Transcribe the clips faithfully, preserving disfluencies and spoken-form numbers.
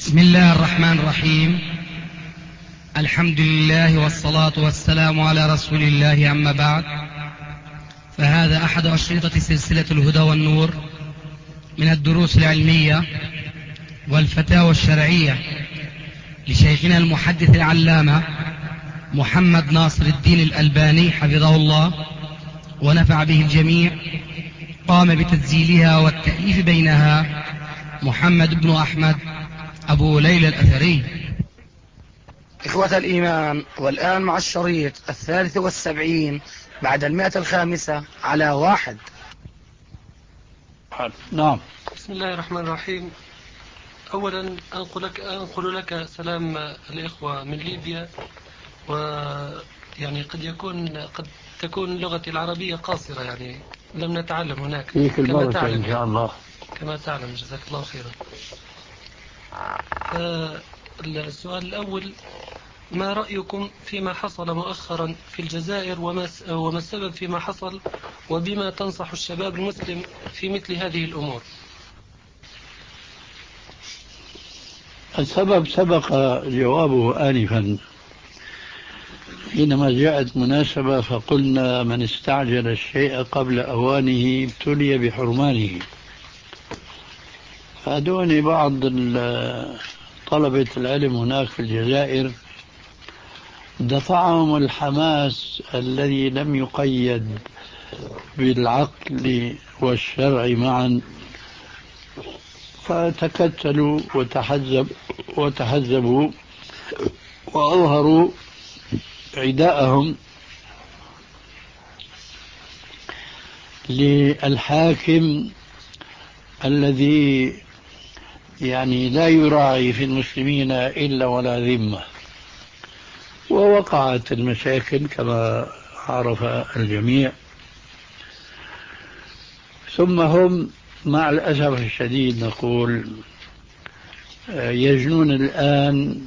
بسم الله الرحمن الرحيم. الحمد لله والصلاة والسلام على رسول الله، أما بعد، فهذا أحد أشرطة سلسلة الهدى والنور من الدروس العلمية والفتاوى الشرعية لشيخنا المحدث العلامة محمد ناصر الدين الألباني حفظه الله ونفع به الجميع. قام بتسجيلها والتأليف بينها محمد بن أحمد أبو ليلى الأثري. إخوة الإيمان، والآن مع الشريط الثالث والسبعين بعد المئة الخامسة على واحد. نعم. بسم الله الرحمن الرحيم. أولا أنقل لك, أنقل لك سلام الإخوة من ليبيا، ويعني قد يكون قد تكون لغتي العربية قاصرة، يعني لم نتعلم هناك كما تعلم إن شاء الله كما تعلم. جزاك الله خيرا. السؤال الأول: ما رأيكم فيما حصل مؤخرا في الجزائر، وما السبب فيما حصل، وبما تنصح الشباب المسلم في مثل هذه الأمور؟ السبب سبق جوابه آنفا حينما جاءت مناسبة فقلنا: من استعجل الشيء قبل أوانه ابتلي بحرمانه. فأدوني بعض طلبة العلم هناك في الجزائر دفعهم الحماس الذي لم يقيد بالعقل والشرع معا، فتكتلوا وتحزب وتحزبوا وأظهروا عداءهم للحاكم الذي يعني لا يراعي في المسلمين إلا ولا ذمة، ووقعت المشاكل كما عرف الجميع. ثم هم مع الأسف الشديد نقول يجنون الآن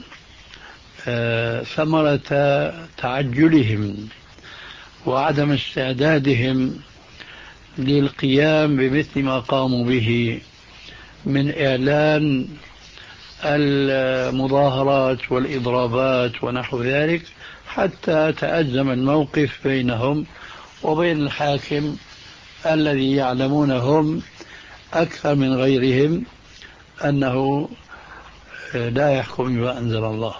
ثمرة تعجلهم وعدم استعدادهم للقيام بمثل ما قاموا به من إعلان المظاهرات والإضرابات ونحو ذلك، حتى تأزم الموقف بينهم وبين الحاكم الذي يعلمونهم أكثر من غيرهم أنه لا يحكم بما أنزل الله.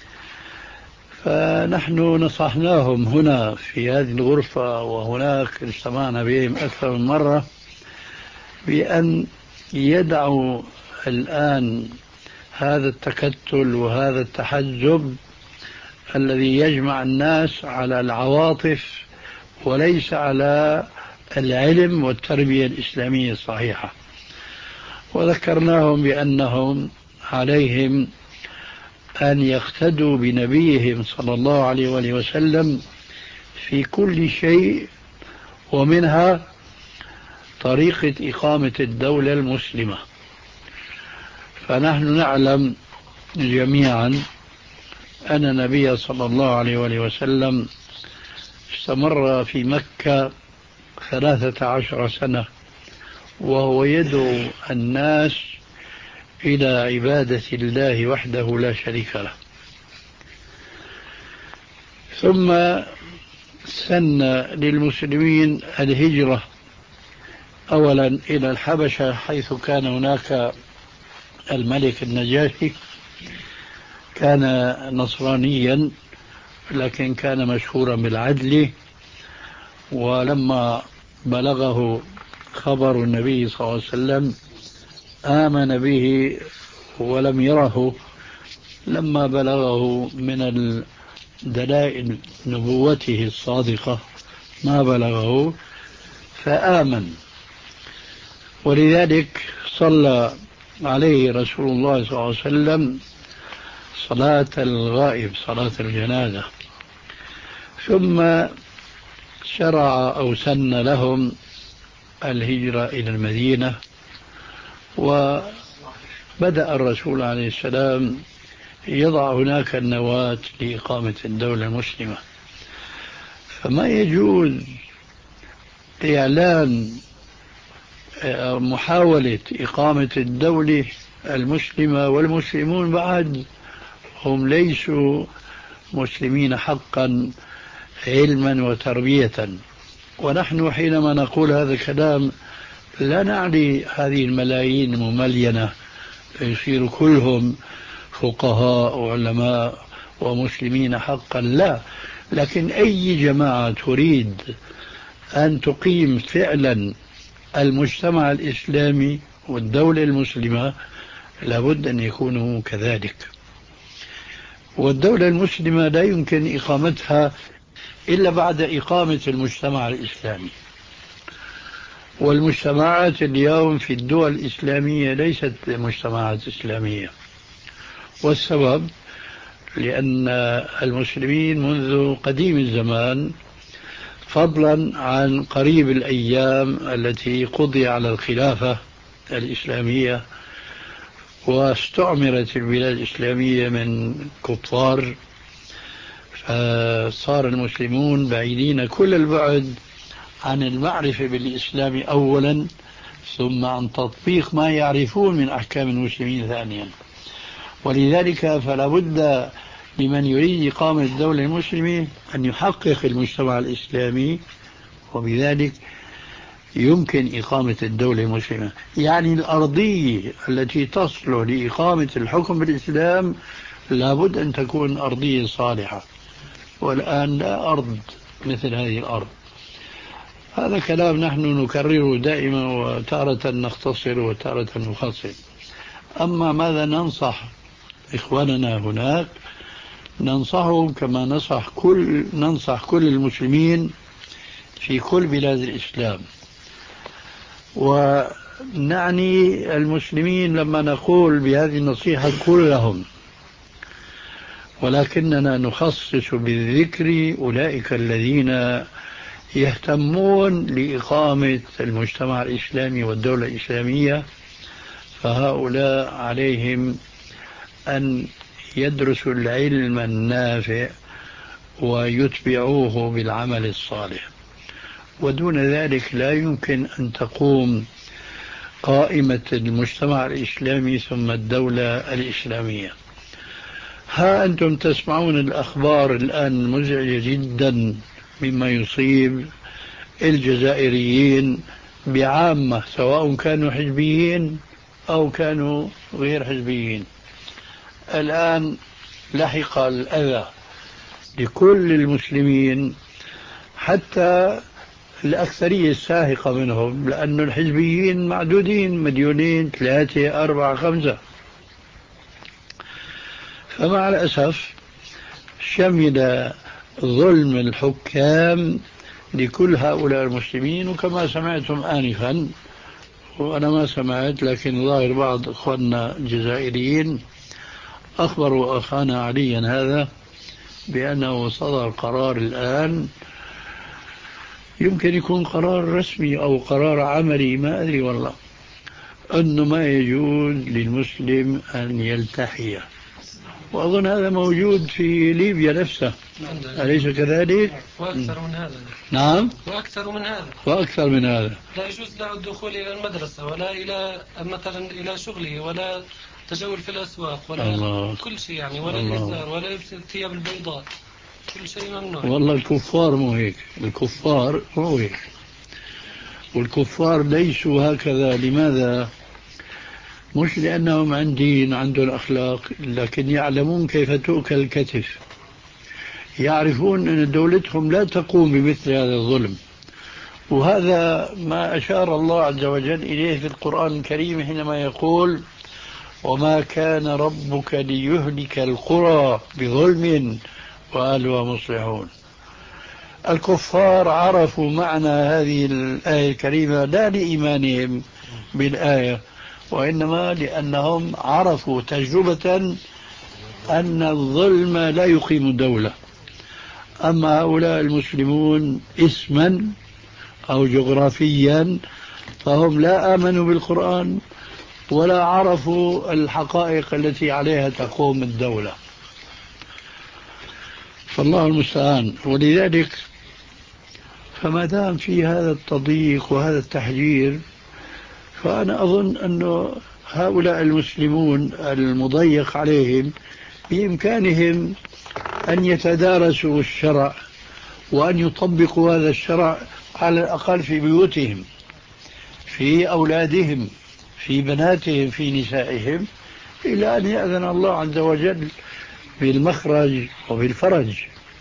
فنحن نصحناهم هنا في هذه الغرفة، وهناك اجتمعنا بهم أكثر من مرة، بأن يدعوا الآن هذا التكتل وهذا التحزب الذي يجمع الناس على العواطف وليس على العلم والتربية الإسلامية الصحيحة. وذكرناهم بأنهم عليهم أن يقتدوا بنبيهم صلى الله عليه وآله وسلم في كل شيء، ومنها طريقة إقامة الدولة المسلمة. فنحن نعلم جميعا أن النبي صلى الله عليه وآله وسلم استمر في مكة ثلاثة عشر سنة وهو يدعو الناس إلى عبادة الله وحده لا شريك له. ثم سن للمسلمين الهجرة أولا إلى الحبشة، حيث كان هناك الملك النجاشي، كان نصرانيا لكن كان مشهورا بالعدل. ولما بلغه خبر النبي صلى الله عليه وسلم آمن به ولم يره. لما بلغه من دلائل نبوته الصادقة ما بلغه فآمن. ولذلك صلى عليه رسول الله صلى الله عليه وسلم صلاة الغائب، صلاة الجنازة. ثم شرع أو سن لهم الهجرة إلى المدينة، وبدأ الرسول عليه السلام يضع هناك النواة لإقامة الدولة المسلمة. فما يجوز إعلان محاولة إقامة الدولة المسلمة والمسلمون بعد هم ليسوا مسلمين حقا علما وتربية. ونحن حينما نقول هذا الكلام لا نعني هذه الملايين المملينة يصير كلهم فقهاء وعلماء ومسلمين حقا، لا، لكن أي جماعة تريد أن تقيم فعلا المجتمع الإسلامي والدولة المسلمة لابد أن يكونوا كذلك. والدولة المسلمة لا يمكن إقامتها إلا بعد إقامة المجتمع الإسلامي. والمجتمعات اليوم في الدول الإسلامية ليست مجتمعات إسلامية، والسبب لأن المسلمين منذ قديم الزمان فضلا عن قريب الأيام التي قضي على الخلافة الإسلامية واستعمرت البلاد الإسلامية من كفار، فصار المسلمون بعيدين كل البعد عن المعرفة بالإسلام أولا، ثم عن تطبيق ما يعرفون من أحكام المسلمين ثانيا. ولذلك فلا بد لمن يريد إقامة الدولة المسلمة أن يحقق المجتمع الإسلامي، وبذلك يمكن إقامة الدولة المسلمة. يعني الأرضية التي تصلح لإقامة الحكم بالإسلام لابد أن تكون أرضية صالحة، والآن لا أرض مثل هذه الأرض. هذا كلام نحن نكرره دائما، وتارة نختصر وتارة نفصل. أما ماذا ننصح إخواننا هناك؟ ننصحهم كما ننصح كل ننصح كل المسلمين في كل بلاد الإسلام. ونعني المسلمين لما نقول بهذه النصيحة كلهم، ولكننا نخصص بالذكر أولئك الذين يهتمون لإقامة المجتمع الإسلامي والدولة الإسلامية، فهؤلاء عليهم أن يدرسوا العلم النافع ويتبعوه بالعمل الصالح. ودون ذلك لا يمكن أن تقوم قائمة المجتمع الإسلامي ثم الدولة الإسلامية. ها أنتم تسمعون الأخبار الآن مزعجة جدا مما يصيب الجزائريين بعامة، سواء كانوا حزبيين أو كانوا غير حزبيين. الآن لحق الأذى لكل المسلمين، حتى الأكثرية الساهقة منهم، لأن الحزبيين معدودين، مليونين، ثلاثة، أربعة، خمسة. فمع الأسف شمل ظلم الحكام لكل هؤلاء المسلمين. وكما سمعتم آنفا، وأنا ما سمعت لكن ظاهر بعض أخواننا الجزائريين أخبروا أخانا عليا هذا بأنه صدر قرار الآن، يمكن يكون قرار رسمي أو قرار عملي، ما أدري والله، أنه ما يجوز للمسلم أن يلتحي. وأظن هذا موجود في ليبيا نفسها، أليس كذلك؟ وأكثر من هذا. نعم، وأكثر من هذا. وأكثر من هذا. لا يجوز له الدخول إلى المدرسة، ولا إلى مثلا إلى شغله، ولا تجول في الأسواق، ولا الله. كل شيء يعني، ولا الإزار، ولا لبس الثياب البيضاء، كل شيء ممنوع. والله الكفار مو هيك، الكفار مو هيك، والكفار ليسوا هكذا. لماذا؟ مش لأنهم عن دين عندهم أخلاق، لكن يعلمون كيف تؤكل الكتف، يعرفون أن دولتهم لا تقوم بمثل هذا الظلم. وهذا ما أشار الله عز وجل إليه في القرآن الكريم حينما يقول: وما كان ربك ليهلك القرى بظلم وأهلها مصلحون. الكفار عرفوا معنى هذه الآية الكريمة لا لإيمانهم بالآية، وإنما لأنهم عرفوا تجربة أن الظلم لا يقيم الدولة. أما هؤلاء المسلمون اسما أو جغرافيا فهم لا آمنوا بالقرآن ولا عرفوا الحقائق التي عليها تقوم الدولة، فالله المستعان. ولذلك فما دام في هذا التضييق وهذا التحذير، فأنا أظن أنه هؤلاء المسلمون المضيق عليهم بإمكانهم أن يتدارسوا الشرع وأن يطبقوا هذا الشرع على الأقل في بيوتهم، في أولادهم، في بناتهم، في نسائهم، إلى أن يأذن الله عز وجل بالمخرج وبالفرج.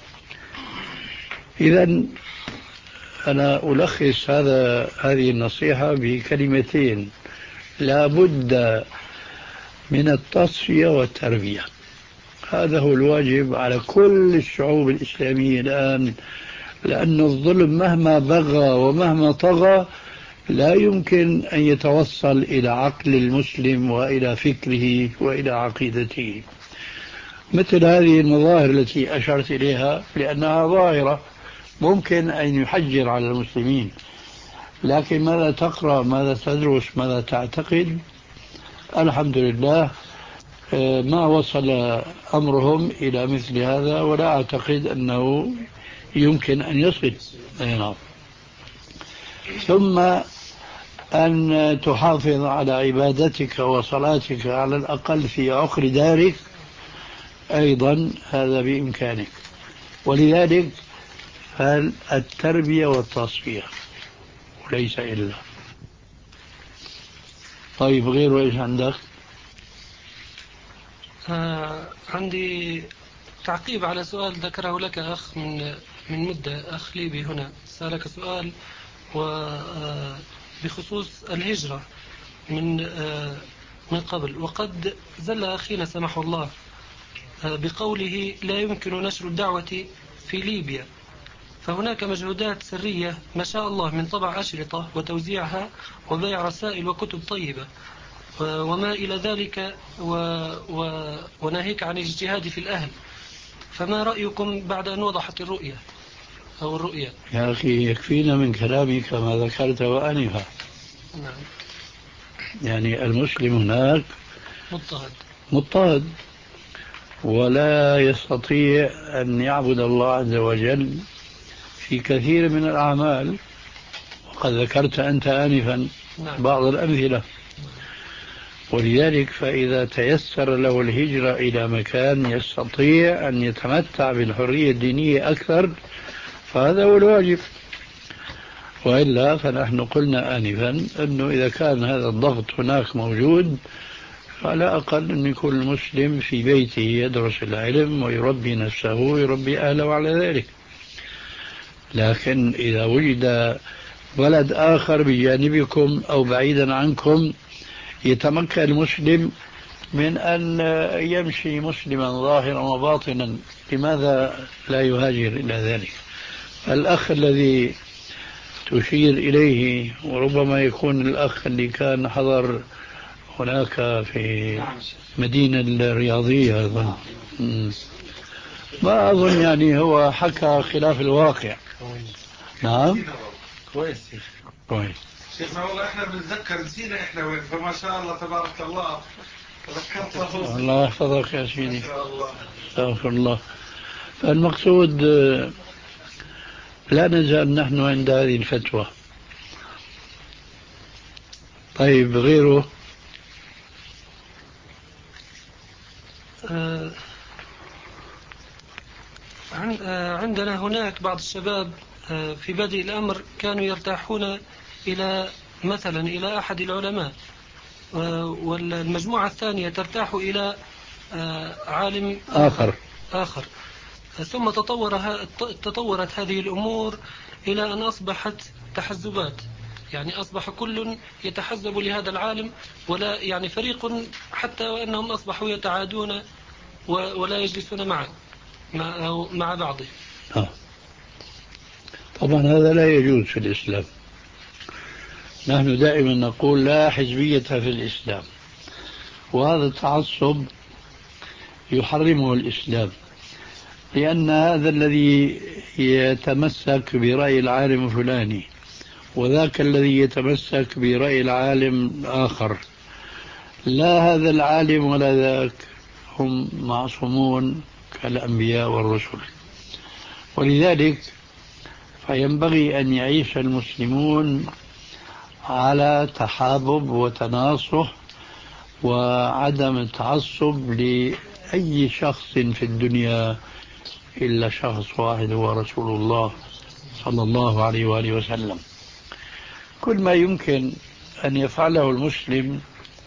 إذن أنا ألخص هذا هذه النصيحة بكلمتين: لا بد من التصفية والتربية. هذا هو الواجب على كل الشعوب الإسلامية الآن، لأن الظلم مهما بغى ومهما طغى لا يمكن أن يتوصل إلى عقل المسلم وإلى فكره وإلى عقيدته. مثل هذه المظاهر التي أشرت إليها لأنها ظاهرة ممكن أن يحجر على المسلمين، لكن ماذا تقرأ، ماذا تدرس، ماذا تعتقد؟ الحمد لله ما وصل أمرهم إلى مثل هذا، ولا أعتقد أنه يمكن أن يصل. نعم. ثم أن تحافظ على عبادتك وصلاتك على الأقل في عقر دارك أيضا، هذا بإمكانك. ولذلك فالتربية والتصفية وليس إلا. طيب غيره إيش عندك؟ آه عندي تعقيب على سؤال ذكره لك أخ من من مدة. أخ ليبي هنا سألك سؤال وبخصوص الهجرة من آه من قبل، وقد زل أخينا سمحه الله آه بقوله لا يمكن نشر الدعوة في ليبيا، فهناك مجهودات سرية ما شاء الله من طبع أشرطة وتوزيعها وبيع رسائل وكتب طيبة وما إلى ذلك، و... و... وناهيك عن الاجتهاد في الأهل. فما رأيكم بعد أن وضحت الرؤية أو الرؤية؟ يا أخي يكفينا من كلامك ما ذكرت وأنفا. نعم. يعني المسلم هناك مضطهد مضطهد ولا يستطيع أن يعبد الله عز وجل في كثير من الأعمال، وقد ذكرت أنت آنفا نعم. بعض الأمثلة. ولذلك فإذا تيسر له الهجرة إلى مكان يستطيع أن يتمتع بالحرية الدينية أكثر فهذا هو الواجب. وإلا فنحن قلنا آنفا أنه إذا كان هذا الضغط هناك موجود فعلى أقل أن يكون المسلم في بيته يدرس العلم ويربي نفسه ويربي أهله على ذلك. لكن إذا وجد بلد آخر بجانبكم أو بعيدا عنكم يتمكن المسلم من أن يمشي مسلما ظاهرا وباطنا، لماذا لا يهاجر إلى ذلك؟ الأخ الذي تشير إليه وربما يكون الأخ اللي كان حضر هناك في مدينة الرياضية أظن، ما أظن يعني هو حكى خلاف الواقع. نعم كويس كويس شيخنا، والله احنا بنتذكر نسينا احنا وين، فما شاء الله تبارك الله ذكرت. الله يحفظك يا سيدي. ما شاء الله. استغفر الله. فالمقصود لا نزال نحن عند هذه الفتوى. طيب غيره؟ آه عندنا هناك بعض الشباب آه في بدء الأمر كانوا يرتاحون إلى مثلا إلى أحد العلماء، آه والمجموعة الثانية ترتاح إلى آه عالم آخر آخر. ثم تطور تطورت هذه الأمور إلى أن أصبحت تحزبات، يعني أصبح كل يتحزب لهذا العالم، ولا يعني فريق حتى وأنهم أصبحوا يتعادون ولا يجلسون معا مع, مع بعضهم. آه. طبعا هذا لا يجوز في الإسلام. نحن دائما نقول لا حزبية في الإسلام، وهذا التعصب يحرمه الإسلام، لأن هذا الذي يتمسك برأي العالم الفلاني وذاك الذي يتمسك برأي العالم الآخر، لا هذا العالم ولا ذاك هم معصومون كالأنبياء والرسل. ولذلك فينبغي أن يعيش المسلمون على تحابب وتناصح وعدم التعصب لأي شخص في الدنيا إلا شخص واحد هو رسول الله صلى الله عليه وآله وسلم. كل ما يمكن أن يفعله المسلم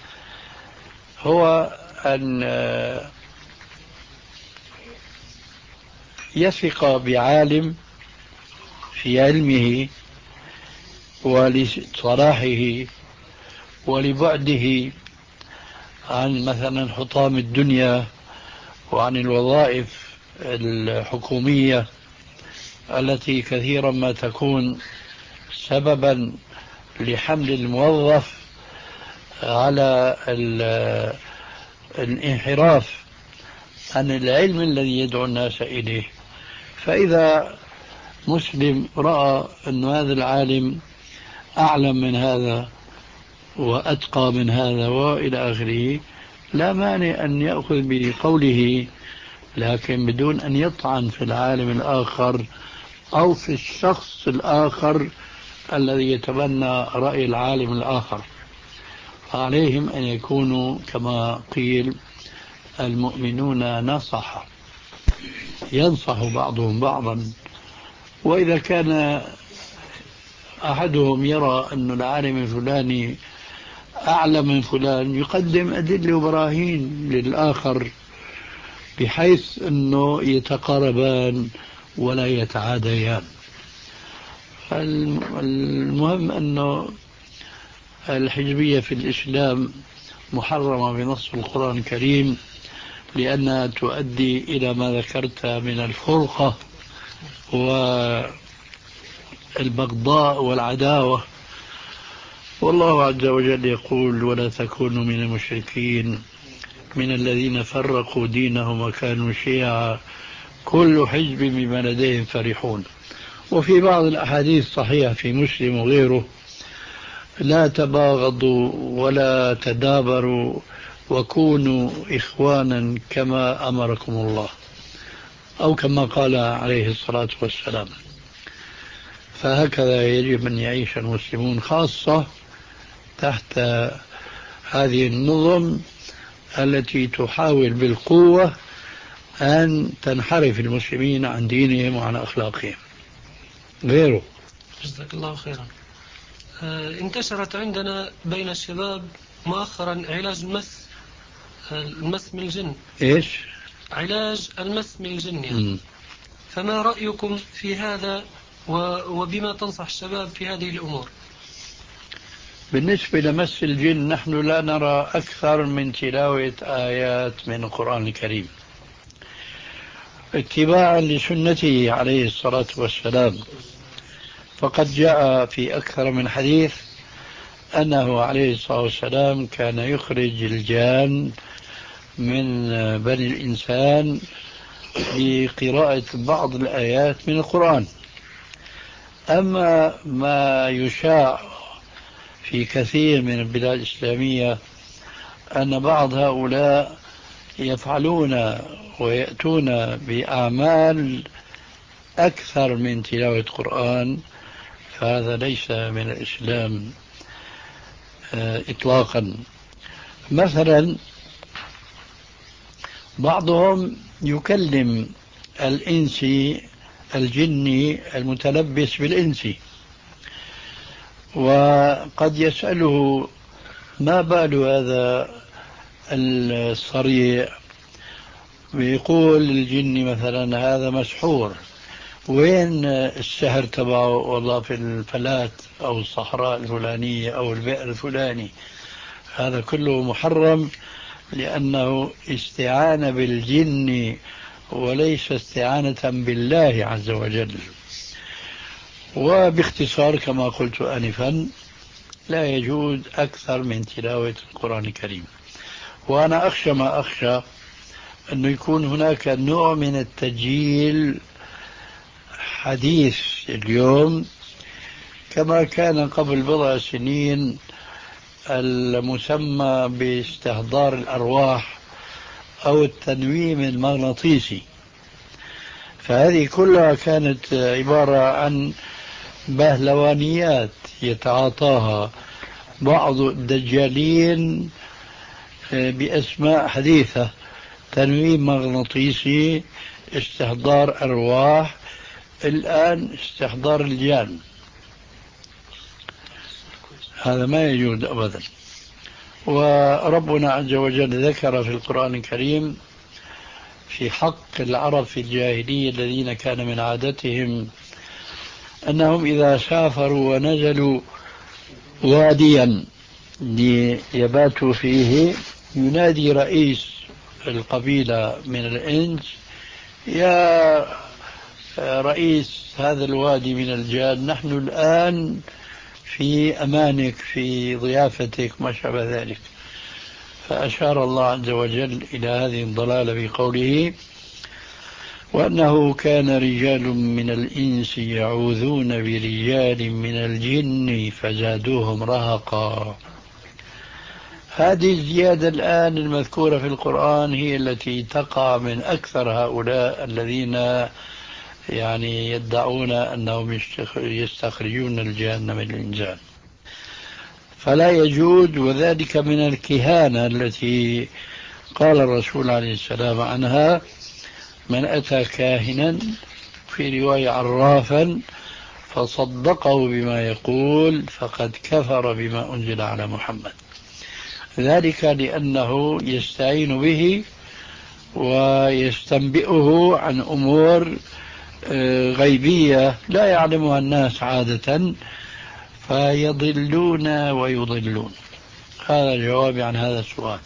هو أن يثق بعالم في علمه ولصلاحه ولبعده عن مثلا حطام الدنيا وعن الوظائف الحكومية التي كثيرا ما تكون سببا لحمل الموظف على الانحراف عن العلم الذي يدعو الناس إليه. فإذا مسلم رأى أن هذا العالم أعلم من هذا وأتقى من هذا وإلى آخره، لا مانع أن يأخذ بقوله، لكن بدون أن يطعن في العالم الآخر أو في الشخص الآخر الذي يتبنى رأي العالم الآخر. فعليهم أن يكونوا كما قيل المؤمنون نصح، ينصح بعضهم بعضا. وإذا كان أحدهم يرى أن العالم الفلاني أعلى من فلان يقدم أدلة وبراهين للآخر بحيث أنه يتقاربان ولا يتعاديان. المهم أنه الحزبية في الإسلام محرمة بنص القرآن الكريم لأنها تؤدي إلى ما ذكرت من الفرقة والبغضاء والعداوة. والله عز وجل يقول: ولا تكونوا من المشركين من الذين فرقوا دينهم وكانوا شيعا كل حزب بما لديهم فرحون. وفي بعض الأحاديث صحيحة في مسلم وغيره: لا تباغضوا ولا تدابروا وكونوا إخوانا كما أمركم الله، أو كما قال عليه الصلاة والسلام. فهكذا يجب أن يعيش المسلمون، خاصة تحت هذه النظم التي تحاول بالقوة أن تنحرف المسلمين عن دينهم وعن أخلاقهم. غيره. جزاك الله خيرا. آه انتشرت عندنا بين الشباب مؤخرا علاج المس المس من الجن. إيش؟ علاج المس من الجن يعني. فما رأيكم في هذا وبما تنصح الشباب في هذه الأمور؟ بالنسبة لمس الجن نحن لا نرى أكثر من تلاوة آيات من القرآن الكريم اتباعا لسنته عليه الصلاة والسلام. فقد جاء في أكثر من حديث أنه عليه الصلاة والسلام كان يخرج الجان من بني الإنسان بقراءة بعض الآيات من القرآن. أما ما يشاع في كثير من البلاد الإسلامية أن بعض هؤلاء يفعلون ويأتون بأعمال أكثر من تلاوة القرآن، فهذا ليس من الإسلام إطلاقا. مثلا بعضهم يكلم الإنسي الجني المتلبس بالإنسي، وقد يسأله: ما بال هذا الصريع؟ ويقول للجن مثلا: هذا مسحور، وين السحر تبعه؟ والله في الفلات أو الصحراء الفلانية أو البئر الفلاني. هذا كله محرم لأنه استعانة بالجن وليس استعانة بالله عز وجل. وباختصار كما قلت آنفا لا يجوز أكثر من تلاوة القرآن الكريم. وأنا أخشى ما أخشى أنه يكون هناك نوع من التجيل حديث اليوم كما كان قبل بضع سنين المسمى باستحضار الأرواح أو التنويم المغناطيسي. فهذه كلها كانت عبارة عن بهلوانيات يتعاطاها بعض الدجالين بأسماء حديثة: تنويم مغناطيسي، استحضار أرواح، الآن استحضار الجان. هذا ما يجوز أبدا. وربنا عز وجل ذكر في القرآن الكريم في حق العرب في الجاهلية الذين كان من عادتهم أنهم إذا سافروا ونزلوا واديا ليباتوا فيه ينادي رئيس القبيلة من الإنس: يا رئيس هذا الوادي من الجان، نحن الآن في أمانك، في ضيافتك، ما شابه ذلك. فأشار الله عز وجل إلى هذه الضلالة بقوله: وأنه كان رجال من الإنس يعوذون برجال من الجن فزادوهم رهقا. هذه الزيادة الآن المذكورة في القرآن هي التي تقع من أكثر هؤلاء الذين يعني يدعون أنهم يستخرجون الجان من الإنسان. فلا يجوز، وذلك من الكهانة التي قال الرسول عليه السلام عنها: من أتى كاهنا، في رواية عرافا، فصدقه بما يقول فقد كفر بما أنزل على محمد. ذلك لأنه يستعين به ويستنبئه عن أمور غيبية لا يعلمها الناس عادة، فيضلون ويضلون. هذا الجواب عن هذا السؤال.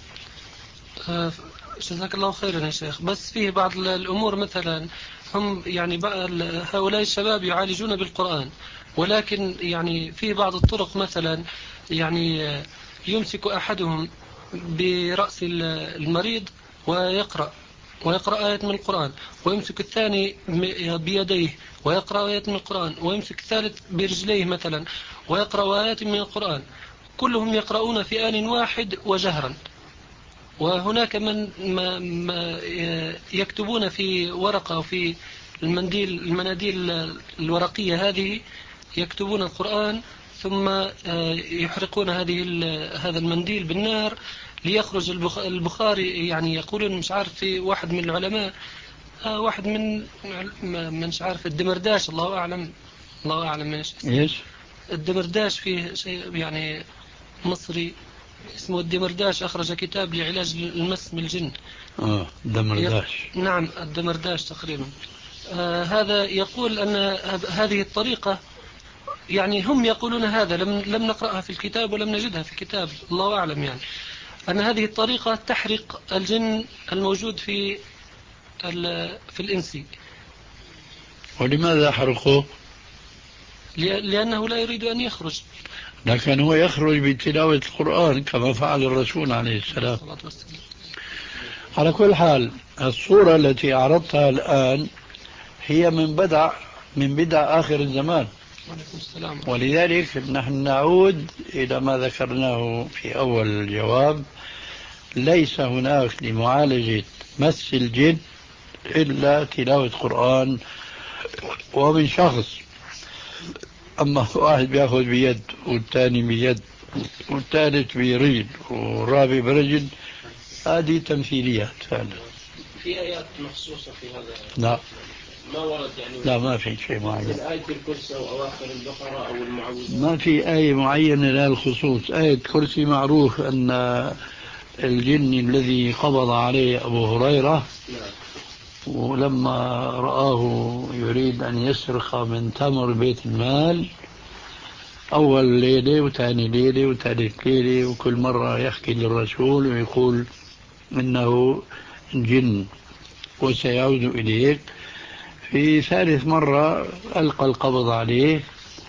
جزاك الله خيرا يا شيخ. بس فيه بعض الأمور، مثلا هم يعني هؤلاء الشباب يعالجون بالقرآن، ولكن يعني في بعض الطرق، مثلا يعني يمسك أحدهم برأس المريض ويقرأ ويقرأ آية من القرآن، ويمسك الثاني بيديه ويقرأ آية من القرآن، ويمسك الثالث برجليه مثلا ويقرأ آيات من القرآن، كلهم يقرؤون في آن واحد وجهرا. وهناك من ما ما يكتبون في ورقة أو في المنديل المناديل الورقية هذه، يكتبون القرآن ثم يحرقون هذه هذا المنديل بالنار ليخرج البخاري. يعني يقولون، مش عارف، في واحد من العلماء، واحد من من مش عارف الدمرداش، الله أعلم الله أعلم من ايش الدمرداش، فيه شيء يعني مصري اسمه الدمرداش، أخرج كتاب لعلاج المس من الجن. آه الدمرداش. نعم الدمرداش تقريبا. آه هذا يقول أن هذه الطريقة، يعني هم يقولون هذا، لم لم نقرأها في الكتاب ولم نجدها في الكتاب، الله أعلم، يعني أن هذه الطريقة تحرق الجن الموجود في في الإنسي. ولماذا حرقوه؟ لأنه لا يريد أن يخرج. لكن هو يخرج بتلاوة القرآن كما فعل الرسول عليه السلام. على كل حال، الصورة التي أعرضتها الآن هي من بدع من بدع آخر الزمان، ولذلك نحن نعود إلى ما ذكرناه في أول الجواب: ليس هناك لمعالجة مس الجن إلا تلاوة قرآن ومن شخص. أما واحد بيأخذ بيد والثاني بيد والثالث برجل والرابع برجل، هذه تمثيليات فعلا. في آيات مخصوصة في هذا؟ لا ما ورد يعني. لا ما في شيء معين. مثل آية الكرسي أو أواخر البقرة أو المعوذات. ما في آية معينة لها الخصوص. آية كرسي معروف أن الجن الذي قبض عليه أبو هريرة ولما رآه يريد أن يسرق من تمر بيت المال، أول ليلة وثاني ليلة وثالث ليلة، وكل مرة يحكي للرسول ويقول إنه جن وسيعود إليك. في ثالث مرة ألقى القبض عليه،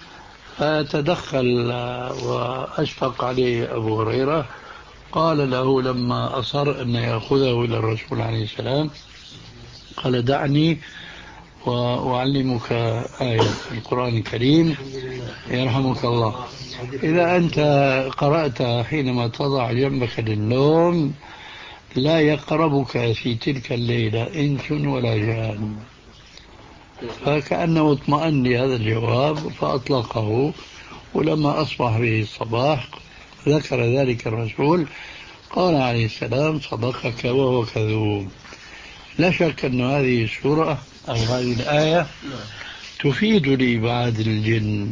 فتدخل وأشفق عليه أبو هريرة، قال له لما أصر أن يأخذه إلى الرسول عليه السلام، قال: دعني وأعلمك آية القرآن الكريم يرحمك الله. إذا أنت قرأت حينما تضع جنبك للنوم: لا يقربك في تلك الليلة إنس ولا جان. فكأنه اطمأن لهذا الجواب فأطلقه، ولما أصبح به الصباح ذكر ذلك الرسول قال عليه السلام صدقك وهو كذوب. لا شك أن هذه السورة أو هذه الآية تفيد لإبعاد الجن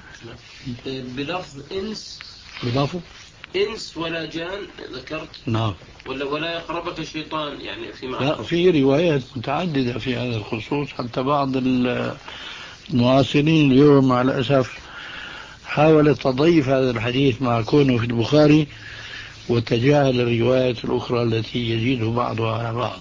بلفظ إنس، بلفظ إنس ولا جان ذكرت. نعم. ولا ولا يقربك الشيطان يعني في معنى. لا، في روايات متعددة في هذا الخصوص، حتى بعض المعاصرين اليوم مع الأسف حاول تضيف هذا الحديث مع كونه في البخاري وتجاهل الروايات الأخرى التي يزيد بعضها على بعض.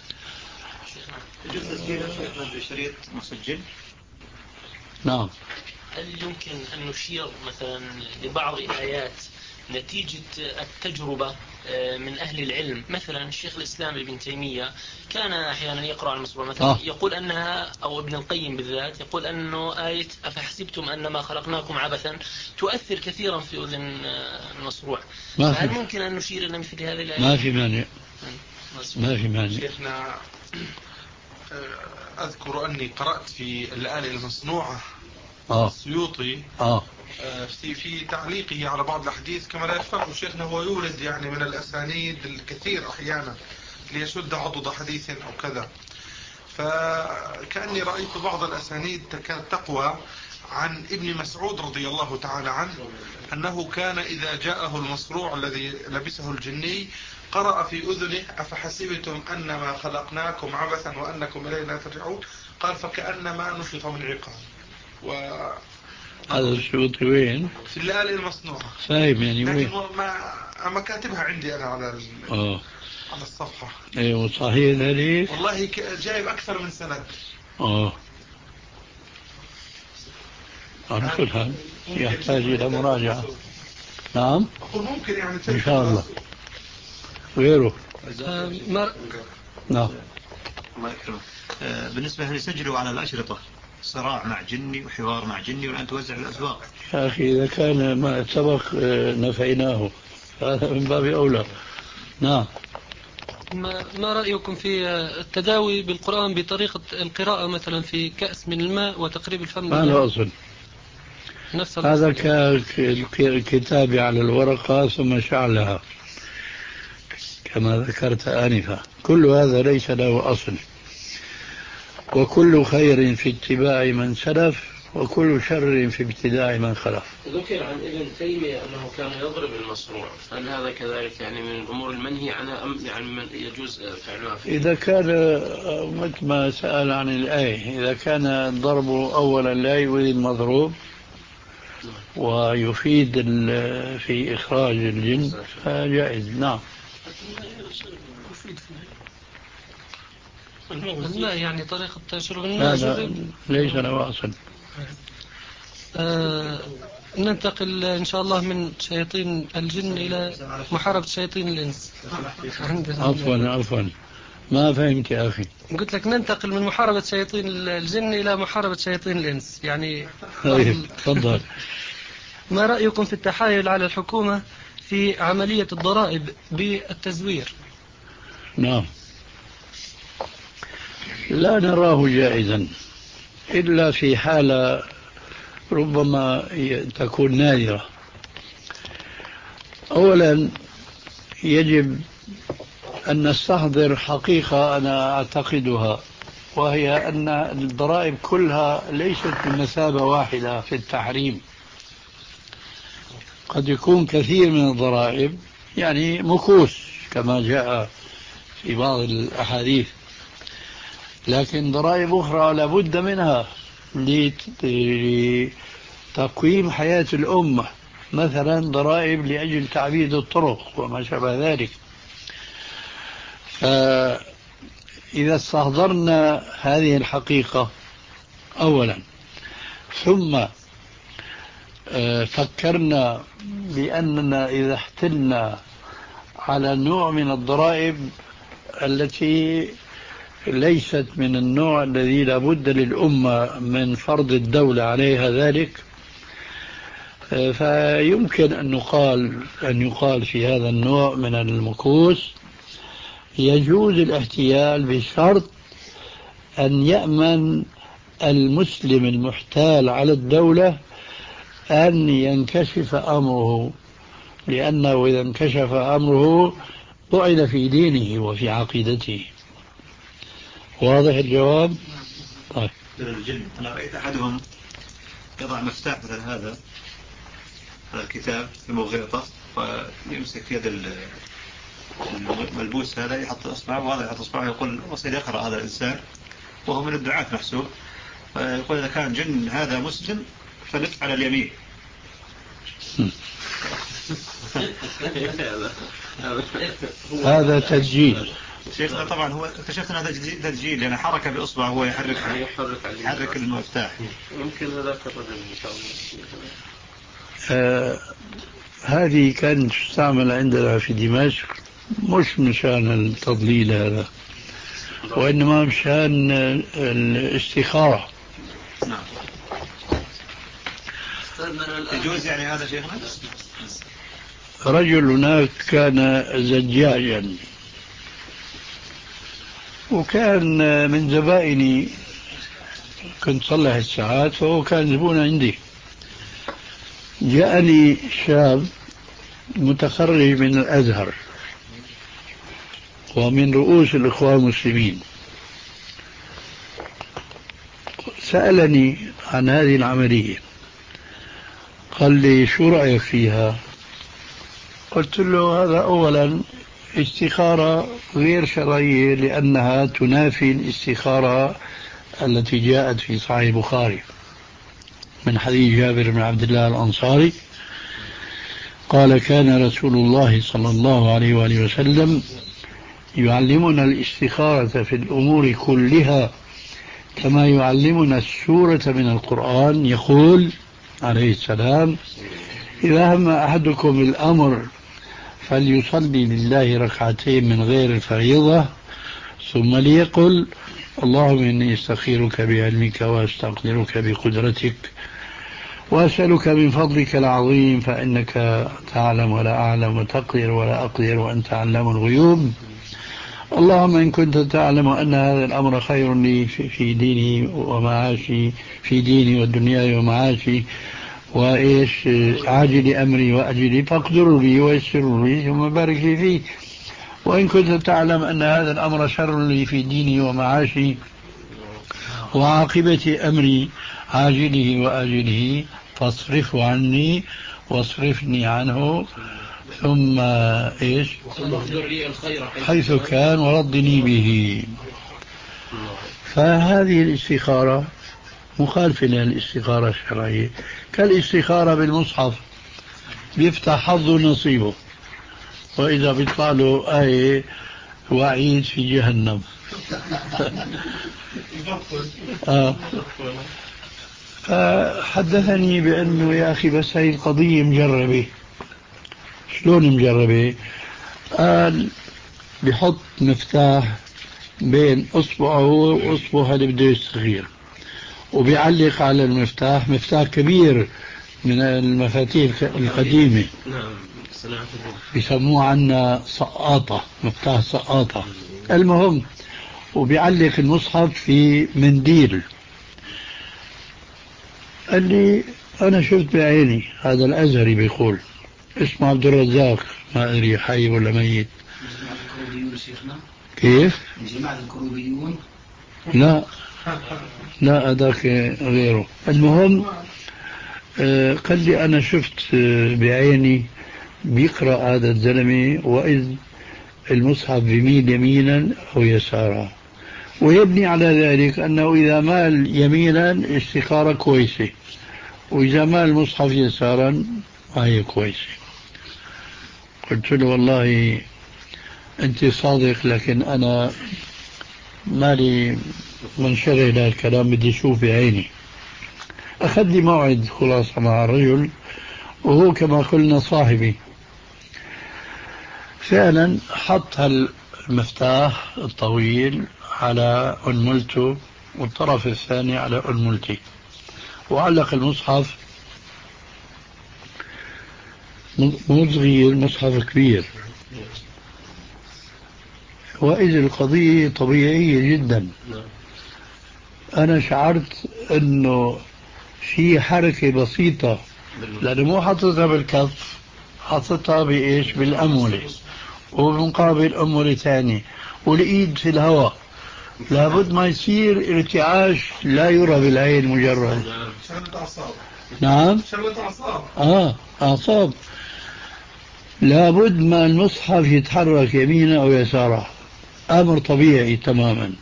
يجوز تسجيل شيخنا بشريط مسجل؟ نعم. هل يمكن أن نشير مثلا لبعض آيات نتيجة التجربة من أهل العلم؟ مثلا الشيخ الإسلام ابن تيمية كان أحيانا يقرأ المسورة مثلا آه. يقول أنها، أو ابن القيم بالذات يقول أنه آية أفحسبتم أنما خلقناكم عبثا تؤثر كثيرا في أذن المصروع. فهل ممكن أن نشير إلى مثل هذه الآيات؟ ما في مانع، ما في مانع. شيخنا أذكر أني قرأت في الآلة المصنوعة آه. السيوطي آه. في في تعليقه على بعض الأحاديث كما لا يخفى شيخنا هو يولد يعني من الأسانيد الكثير أحيانا ليشد عضد حديث أو كذا، فكأني رأيت بعض الأسانيد تكاد تقوى عن ابن مسعود رضي الله تعالى عنه أنه كان إذا جاءه المصروع الذي لبسه الجني قرأ في أذنه أفحسبتم أنما خلقناكم عبثا وأنكم إلينا ترجعون، قال فكأنما نشط من عقال. و هذا الشوطي وين؟ في الآلة المصنوعة. فاهم يعني وين؟ لكن ما ما كاتبها عندي أنا على آه. على الصفحة. أيوة صحيح ذلك. والله جايب أكثر من سند. آه. على كل حال يحتاج إلى مراجعة. نعم. أقول ممكن يعني إن شاء الله. غيره. ما نعم. الله يكرمك. بالنسبة اللي يسجلوا على الأشرطة صراع مع جني وحوار مع جني والآن توزع الأسواق. يا أخي إذا كان ما سبق نفيناه هذا من باب أولى. نعم. ما, ما رأيكم في التداوي بالقرآن بطريقة القراءة مثلا في كأس من الماء وتقريب الفم؟ ما له أصل. هذا كالكتاب على الورقة ثم شعلها كما ذكرت آنفا، كل هذا ليس له أصل، وكل خير في اتباع من سلف وكل شر في ابتداع من خلف. ذكر عن ابن تيمية أنه كان يضرب المصروع، هل هذا كذلك يعني من الأمور المنهي عنها أم يعني من يجوز فعلها؟ إذا كان مثل ما سأل عن الآية، إذا كان الضرب أولا لا يؤذي المضروب ويفيد في إخراج الجن فجائز. نعم. الماء يعني طريقة شرب الماء هذا ليس له أصل. آه ننتقل إن شاء الله من شياطين الجن إلى محاربة شياطين الإنس. عفوا عفوا ما فهمت يا أخي. قلت لك ننتقل من محاربة شياطين الجن إلى محاربة شياطين الإنس يعني. طيب تفضل. ما رأيكم في التحايل على الحكومة في عملية الضرائب بالتزوير؟ نعم. لا نراه جائزا إلا في حالة ربما تكون نادرة. أولا يجب أن نستحضر حقيقة أنا أعتقدها، وهي أن الضرائب كلها ليست بمثابة واحدة في التحريم. قد يكون كثير من الضرائب يعني مكوس كما جاء في بعض الأحاديث، لكن ضرائب أخرى لابد منها لتقويم حياة الأمة، مثلا ضرائب لأجل تعبيد الطرق وما شابه ذلك. فإذا استحضرنا هذه الحقيقة أولا ثم فكرنا بأننا إذا احتلنا على نوع من الضرائب التي ليست من النوع الذي لابد للأمة من فرض الدولة عليها ذلك، فيمكن أن يقال أن يقال في هذا النوع من المكوس يجوز الاحتيال بشرط أن يأمن المسلم المحتال على الدولة أن ينكشف أمره لأنه إذا انكشف أمره طعن في دينه وفي عقيدته. واضح الجواب؟ طيب. الجن أنا رأيت أحدهم يضع مفتاح مثل هذا على الكتاب في مغلطة ويمسك يد الملبوس هذا يحط إصبعه وهذا يحط إصبعه يقول وصل يقرأ هذا الإنسان وهو من الدعاة محسوب، فيقول إذا كان جن هذا مسلم فلف على اليمين. هذا تسجيل شيخنا. طبعا هو اكتشفت ان هذا تسجيل لان حركه باصبعه هو يحرك يحرك المفتاح. يمكن هذاك الرجل ان شاء الله. آه هذه كانت تستعمل عندنا في دمشق مش مشان التضليل هذا وإنما مشان الاستخارة. نعم. يجوز يعني هذا شيخنا؟ رجل هناك كان زجاجا وكان من زبائني، كنت صلح الساعات فهو كان زبون عندي. جاءني شاب متخرج من الأزهر ومن رؤوس الإخوان المسلمين، سألني عن هذه العملية، قال لي شو رأيك فيها؟ قلت له هذا أولا استخارة غير شرعية لأنها تنافي الاستخارة التي جاءت في صحيح البخاري من حديث جابر بن عبد الله الأنصاري قال كان رسول الله صلى الله عليه وآله وسلم يعلمنا الاستخارة في الأمور كلها كما يعلمنا السورة من القرآن. يقول عليه السلام إذا هم أحدكم الأمر فليصلي لله ركعتين من غير الفريضة ثم ليقل اللهم إني أستخيرك بعلمك وأستقدرك بقدرتك وأسألك من فضلك العظيم فإنك تعلم ولا أعلم وتقدر ولا أقدر وأنت علام الغيوب. اللهم إن كنت تعلم أن هذا الأمر خير لي في ديني ومعاشي في ديني والدنيا ومعاشي وإيش عاجل أمري وأجلي فاقدر لي ويسر لي ثم بارك لي فيه، وإن كنت تعلم أن هذا الأمر شر لي في ديني ومعاشي وعاقبة أمري عاجله وآجله فاصرفه عني واصرفني عنه ثم إيش حيث كان وردني به. فهذه الاستخارة مخالفة للاستخارة الشرعية، كالاستخارة بالمصحف بيفتح حظه نصيبه وإذا بيطلع له آية وعيد في جهنم. آه. فحدثني بأنه يا أخي بس هاي القضية مجربة. شلون مجربة؟ قال بحط مفتاح بين أصبعه وأصبعه اللي بده يستخير وبيعلق على المفتاح، مفتاح كبير من المفاتيح القديمة بيسموه عنا سقاطة، مفتاح سقاطة. المهم وبيعلق المصحف في منديل. قال لي أنا شفت بعيني، هذا الأزهري بيقول اسمه عبد الرزاق، ما أدري حي ولا ميت. كيف؟ جماعة الكروبيون؟ لا لا هذاك غيره. المهم آه قال لي أنا شفت آه بعيني بيقرأ هذا الزلمة وإذ المصحف بيميل يمينا أو يسارا، ويبني على ذلك أنه إذا مال يمينا استخارة كويسة وإذا مال المصحف يسارا هي كويسة. قلت له والله أنت صادق لكن أنا مالي منشغل هالكلام بدي أشوف بعيني. أخذ لي موعد خلاصة مع الرجل وهو كما قلنا صاحبي. فعلا حط هالمفتاح الطويل على أنملته والطرف الثاني على أنملتي وعلق المصحف، مو صغير، مصحف كبير، وإذا القضية طبيعية جدا. أنا شعرت أنه في حركة بسيطة لأنه مو حطتها بالكف، حطتها بإيش؟ بالأمولة، وبمقابل أمولة ثانية، والإيد في الهواء. لابد ما يصير ارتعاش لا يرى بالعين مجرد. نعم. آه أعصاب. لابد ما المصحف يتحرك يمينا أو يسارا، أمر طبيعي تماما.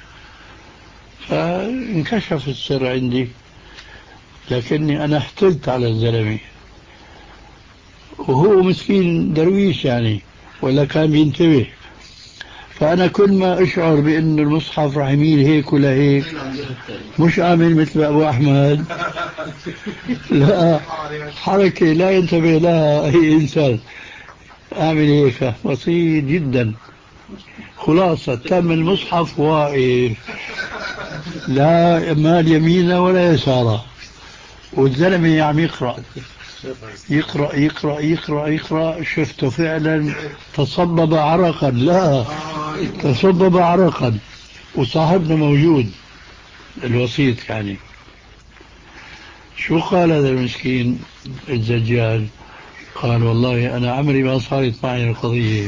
فانكشف السر عندي، لكني أنا احتلت على الزلمة، وهو مسكين درويش يعني، ولا كان بينتبه. فأنا كل ما أشعر بأن المصحف راح يميل هيك ولا هيك، مش أعمل مثل أبو أحمد، لا، حركة لا ينتبه لها أي إنسان، أعمل هيك بسيط جدا. خلاصة تم المصحف واقف، لا مال يمينه ولا يساره، والزلمة عم يقرأ يقرأ يقرأ يقرأ يقرأ شفته فعلا تصبب عرقا، لا تصبب عرقا، وصاحبنا موجود الوسيط يعني. شو قال هذا المسكين الزجاج؟ قال والله أنا عمري ما صارت معي القضية،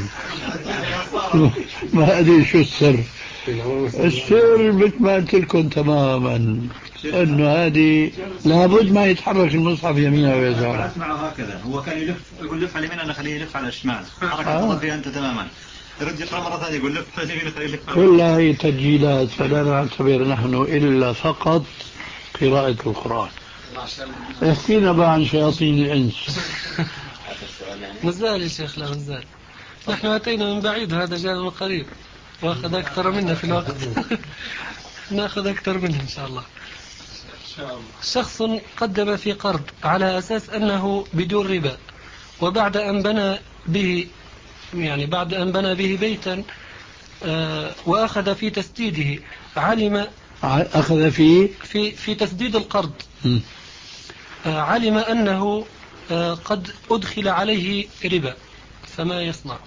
ما أدري شو السر. السر مثل ما قلت لكم تماما، انه هذه لابد ما يتحرك المصحف يمينا ويسارا. معه هكذا، هو كان يلف، يقول لف على اليمين، انا خليه يلف على الشمال، حركه تضل فيها انت تماما. يرد يقرا مره ثانيه يقول لف على اليمين، خليه يلف. كل هذه تسجيلات، فلا نعتبر نحن الا فقط قراءة القرآن. احكينا بقى عن شياطين الانس. مازال يا شيخ، لا مازال. نحن اتينا من بعيد، هذا جاء من قريب واخذ اكثر منا في الوقت. ناخذ اكثر منه ان شاء الله. شخص قدم في قرض على اساس انه بدون ربا، وبعد ان بنى به يعني بعد ان بنى به بيتا آه واخذ في تسديده، علم اخذ في في في تسديد القرض، آه علم انه آه قد ادخل عليه ربا، فما يصنع؟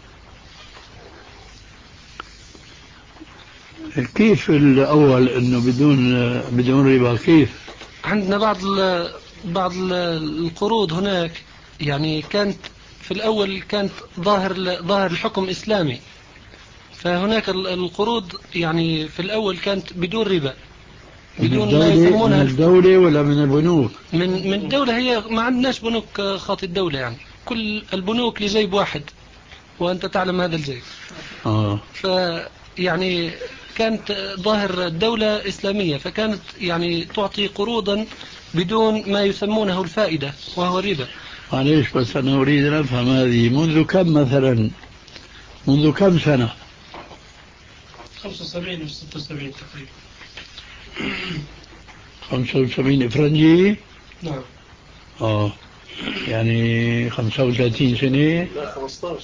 كيف الأول أنه بدون بدون ربا؟ كيف؟ عندنا بعض ال بعض ال القروض هناك، يعني كانت في الأول كانت ظاهر ظاهر الحكم إسلامي، فهناك القروض يعني في الأول كانت بدون ربا، بدون ما يسمونها من الدولة ولا من البنوك؟ من من الدولة. هي ما عندناش بنوك خاطي الدولة، يعني كل البنوك لجيب واحد، وأنت تعلم هذا الجيب. آه. فيعني كانت ظاهر الدولة إسلامية، فكانت يعني تعطي قروضا بدون ما يسمونه الفائدة وهو الربا. معليش بس أنا أريد أن أفهم هذه منذ كم مثلا، منذ كم سنة؟ خمسة وسبعين و ستة وسبعين تقريبا. خمسة وسبعين إفرنجي؟ نعم. آه يعني خمسة وثلاثين سنة. لا خمسطعش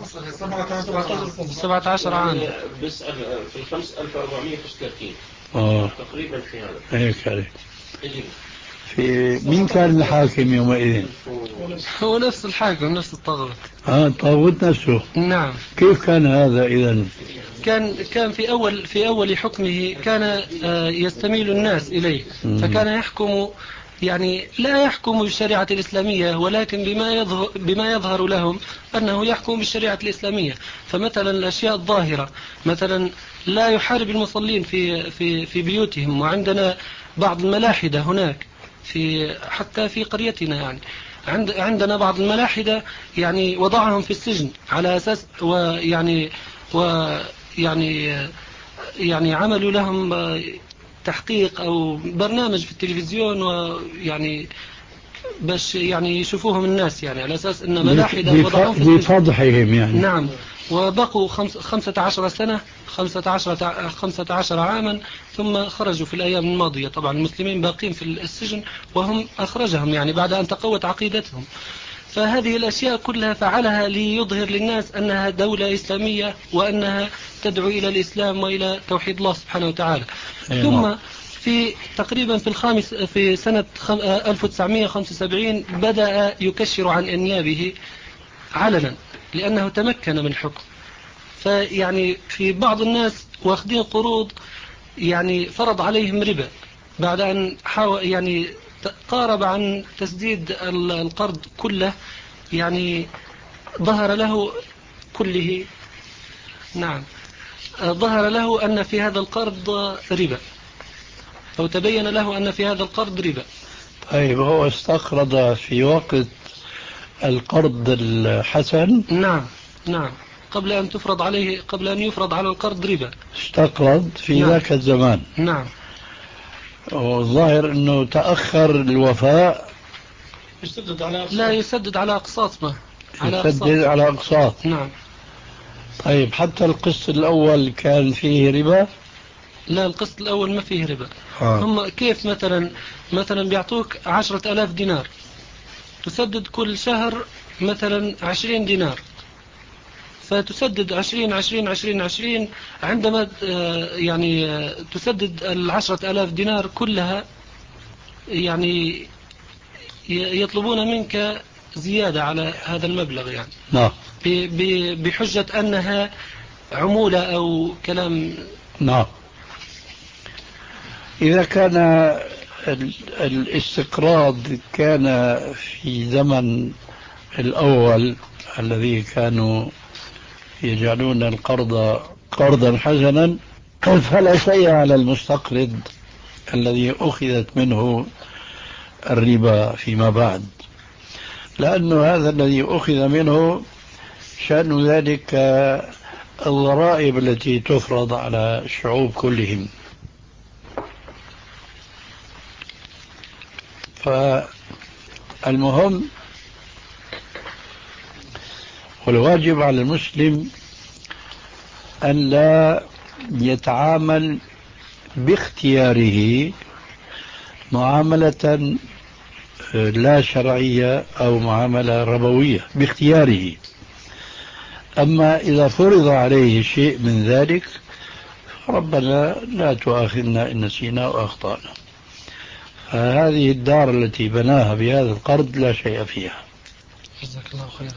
سبعة عشر عام. بس في الخمس ألف وأربعمائة وخمسة وثلاثين آه تقريبا في هذا. هيك عليك. في مين كان الحاكم يومئذ؟ هو نفس الحاكم، نفس الطاغوت. اه الطاغوت نفسه. نعم. كيف كان هذا إذن؟ كان كان في أول في أول حكمه كان يستميل الناس إليه، فكان يحكم يعني لا يحكم بالشريعة الإسلامية، ولكن بما يظهر بما يظهر لهم أنه يحكم بالشريعة الإسلامية. فمثلا الأشياء الظاهرة، مثلا لا يحارب المصلين في في في بيوتهم، وعندنا بعض الملاحدة هناك في حتى في قريتنا، يعني عند عندنا بعض الملاحدة يعني وضعهم في السجن على أساس ويعني ويعني يعني عملوا لهم تحقيق أو برنامج في التلفزيون، ويعني باش يعني يشوفوهم الناس، يعني على أساس أن ملاحدة وضعهم في السجن. لفضحهم يعني. نعم. وبقوا خمس خمسة عشر سنة، خمسة عشر خمسة عشر عاما، ثم خرجوا في الأيام الماضية. طبعا المسلمين باقين في السجن وهم أخرجهم يعني بعد أن تقوت عقيدتهم. فهذه الأشياء كلها فعلها ليظهر للناس أنها دولة إسلامية، وأنها تدعو إلى الإسلام وإلى توحيد الله سبحانه وتعالى. ثم في تقريبا في الخامس في سنة ألف وتسعمائة وخمسة وسبعين بدأ يكشر عن أنيابه علنا، لأنه تمكن من الحكم. فيعني في بعض الناس واخدين قروض يعني فرض عليهم ربا، بعد أن حاول يعني قارب عن تسديد القرض كله، يعني ظهر له كله، نعم، ظهر له أن في هذا القرض ربا، أو تبين له أن في هذا القرض ربا. طيب هو استقرض في وقت القرض الحسن؟ نعم نعم، قبل أن تفرض عليه، قبل أن يفرض على القرض ربا استقرض في نعم. ذاك الزمان. نعم. والظاهر أنه تأخر الوفاء. يسدد على لا يسدد على أقساط، ما على يسدد أقساط. على أقساط. نعم. طيب حتى القسط الأول كان فيه ربا؟ لا، القسط الأول ما فيه ربا. آه. هم كيف مثلا مثلا بيعطوك عشرة ألاف دينار، تسدد كل شهر مثلا عشرين دينار، فتسدد عشرين عشرين عشرين عشرين، عندما يعني تسدد العشرة ألاف دينار كلها، يعني يطلبون منك زيادة على هذا المبلغ، يعني نعم، بحجة أنها عمولة أو كلام. نعم. إذا كان الاستقراض كان في زمن الأول الذي كانوا يجعلون القرض قرضا حسنا، فلا شيء على المستقرض الذي أخذت منه الربا فيما بعد، لأن هذا الذي أخذ منه شأن ذلك الضرائب التي تفرض على الشعوب كلهم. فالمهم والواجب على المسلم أن لا يتعامل باختياره معاملة لا شرعية أو معاملة ربوية باختياره. أما إذا فرض عليه شيء من ذلك ربنا لا تؤاخذنا إن نسينا وأخطأنا. فهذه الدار التي بناها بهذا القرض لا شيء فيها. جزاك الله خيرا.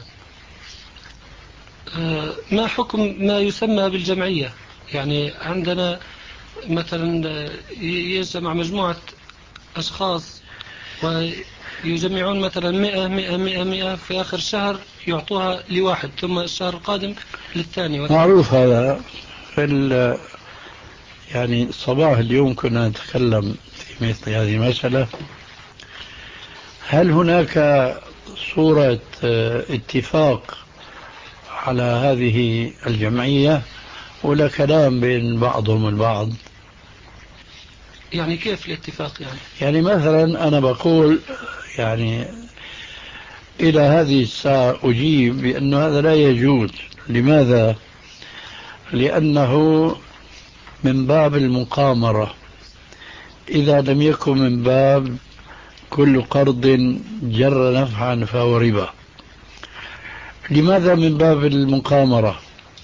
آه ما حكم ما يسمى بالجمعية؟ يعني عندنا مثلا يجمع مجموعة أشخاص ويجمعون مثلا مئة مئة مئة مئة، في آخر الشهر يعطوها لواحد، ثم الشهر القادم للثاني. معروف هذا. في يعني صباح اليوم كنا نتكلم في مثل هذه المسألة. هل هناك صورة اتفاق على هذه الجمعية ولا كلام بين بعضهم البعض؟ يعني كيف الاتفاق؟ يعني يعني مثلا أنا بقول يعني إلى هذه الساعة أجيب بأن هذا لا يجوز. لماذا؟ لأنه من باب المقامرة إذا لم يكن من باب كل قرض جر نفعا فهو ربا. لماذا من باب المقامرة؟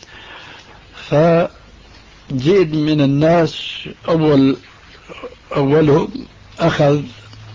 فجئت من الناس أول أولهم أخذ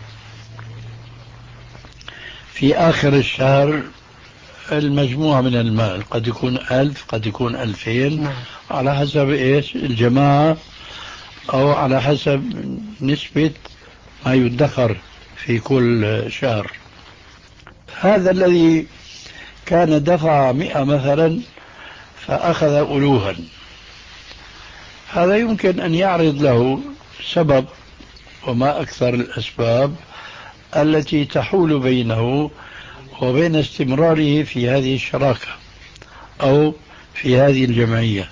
في آخر الشهر المجموعة من المال، قد يكون ألف قد يكون ألفين، نعم. على حسب إيش الجماعة أو على حسب نسبة ما يدخر في كل شهر. هذا الذي كان دفع مئة مثلا فأخذ ألوها، هذا يمكن أن يعرض له سبب وما أكثر الأسباب التي تحول بينه وبين استمراره في هذه الشراكة أو في هذه الجمعية.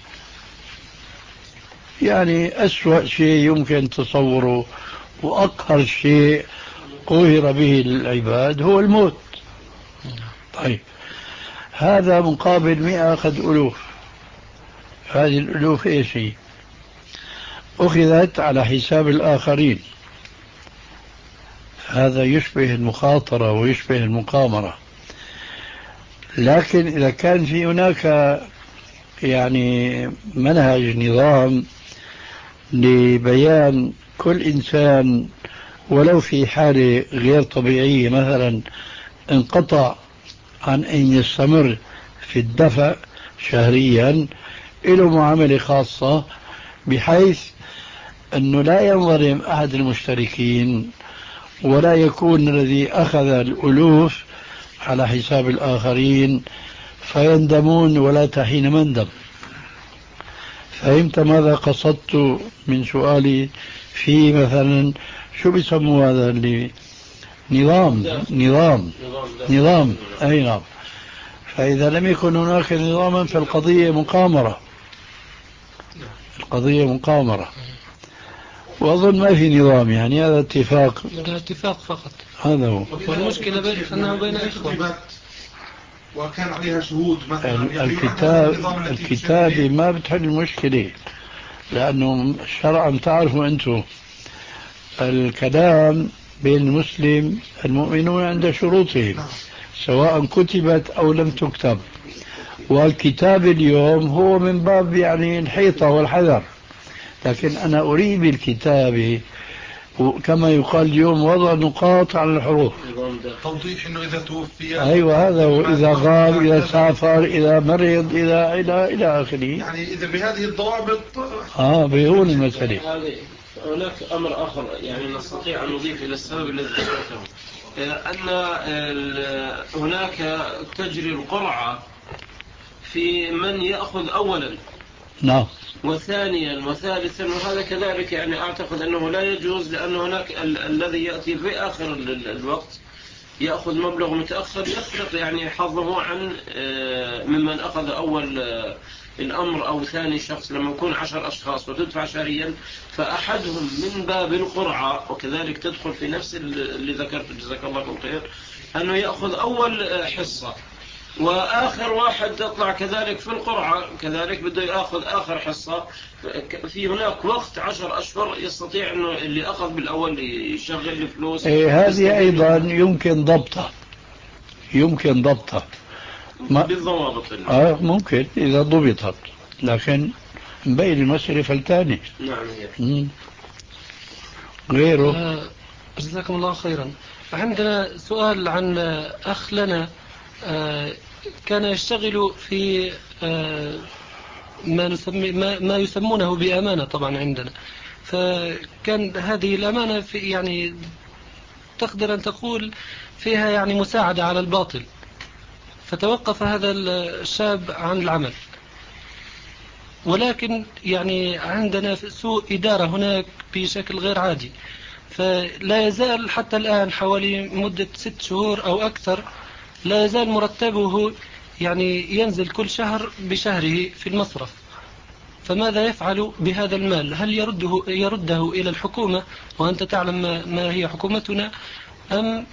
يعني أسوأ شيء يمكن تصوره وأقهر شيء قهر به العباد هو الموت. طيب هذا مقابل مئة أخذ ألوف، هذه الألوف إيش هي؟ أخذت على حساب الآخرين. هذا يشبه المخاطرة ويشبه المقامرة. لكن إذا كان في هناك يعني منهج نظام لبيان كل إنسان ولو في حالة غير طبيعية مثلا انقطع عن أن يستمر في الدفع شهريا له معاملة خاصة، بحيث أنه لا ينظلم أحد المشتركين ولا يكون الذي أخذ الألوف على حساب الآخرين فيندمون ولا تحين مندم. فهمت ماذا قصدت من سؤالي في مثلا شو بيسموا هذا اللي نظام نظام نظام أي نعم. فإذا لم يكن هناك نظاما فالقضية مقامرة، القضية مقامرة، وأظن ما في نظام، يعني هذا اتفاق اتفاق فقط. هذا هو. والمشكلة بين أنه بين إخوة وكان عليها شهود مثلا. الكتاب الكتابة ما بتحل المشكلة، لأنه شرعا تعرفوا أنتم الكلام بين المسلم المؤمنون عند شروطهم سواء كتبت أو لم تكتب، والكتاب اليوم هو من باب يعني الحيطة والحذر، لكن أنا أريد بالكتابة كما يقال اليوم وضع نقاط على الحروف، توضيح انه اذا توفي ايوه هذا، واذا غاب، اذا سافر، اذا مرض، اذا الى الى اخره، يعني اذا بهذه الضوابط اه بهون المسألة. هناك امر اخر يعني نستطيع ان نضيف الى السبب الذي ذكرته، ان هناك تجري القرعة في من يأخذ اولا نعم وثانيا وثالثا، وهذا كذلك يعني أعتقد أنه لا يجوز، لأن هناك ال الذي يأتي في آخر ال الوقت يأخذ مبلغ متأخر يسرق يعني حظه عن ممن أخذ أول الأمر أو ثاني شخص. لما يكون عشر أشخاص وتدفع شهريا، فأحدهم من باب القرعة، وكذلك تدخل في نفس اللي ذكرت جزاك الله خير، أنه يأخذ أول حصة، وآخر واحد تطلع كذلك في القرعة كذلك بده يأخذ آخر حصة. في هناك وقت عشر أشهر يستطيع أنه اللي أخذ بالأول يشغل الفلوس. إيه هذه أيضا يمكن ضبطها، يمكن ضبطها بالضوابط آه ممكن إذا ضبطت، لكن مبين المسألة فلتاني. نعم. غيره. آه جزاكم الله خيرا. عندنا سؤال عن أخ لنا آه كان يشتغل في آه ما, نسمي ما, ما يسمونه بأمانة طبعا عندنا، فكان هذه الأمانة في يعني تقدر أن تقول فيها يعني مساعدة على الباطل، فتوقف هذا الشاب عن العمل، ولكن يعني عندنا سوء إدارة هناك بشكل غير عادي، فلا يزال حتى الآن حوالي مدة ست شهور أو أكثر لا يزال مرتبه يعني ينزل كل شهر بشهره في المصرف. فماذا يفعل بهذا المال؟ هل يرده, يرده إلى الحكومة وأنت تعلم ما, ما هي حكومتنا، أم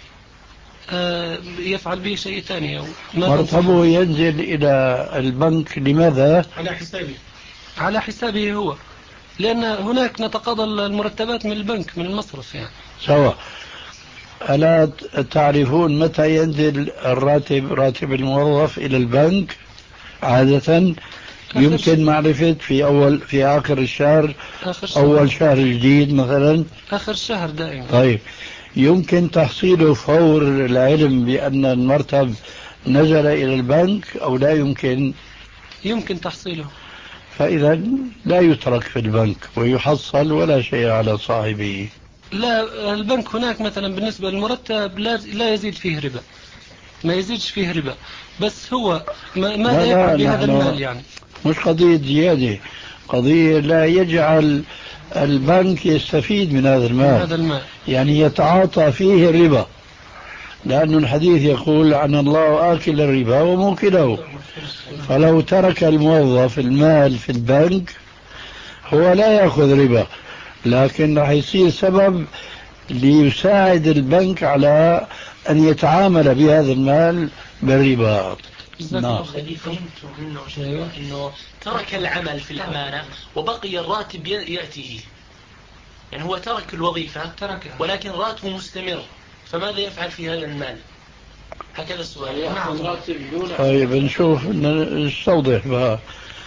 آه يفعل به شيء ثاني؟ مرتبه ينزل إلى البنك لماذا؟ على حسابه على حسابه هو، لأن هناك نتقاضى المرتبات من البنك من المصرف يعني. سوا. ألا تعرفون متى ينزل الراتب راتب الموظف إلى البنك عادة؟ يمكن معرفة في أول في آخر الشهر، آخر أول شهر جديد مثلا، آخر الشهر دائما. طيب يمكن تحصيله فور العلم بأن المرتب نزل إلى البنك أو لا يمكن؟ يمكن تحصيله. فإذا لا يترك في البنك ويحصل ولا شيء على صاحبه. لا البنك هناك مثلا بالنسبة للمرتب لا لا يزيد فيه ربا، ما يزيدش فيه ربا، بس هو ما ماذا يفعل بهذا المال؟ يعني مش قضية زيادة، قضية لا يجعل البنك يستفيد من هذا المال, هذا المال. يعني يتعاطى فيه الربا، لأن الحديث يقول عن الله آكل الربا وموكله. فلو ترك الموظف المال في البنك هو لا يأخذ ربا، لكن راح يصير سبب ليساعد البنك على أن يتعامل بهذا المال بالربا. نعم. الذي فهمت منه شيء أنه ترك العمل في الأمانة وبقي الراتب يأتيه، يعني هو ترك الوظيفة ولكن راتبه مستمر، فماذا يفعل في هذا المال؟ هكذا السؤال. نعم. طيب نشوف نستوضح بها.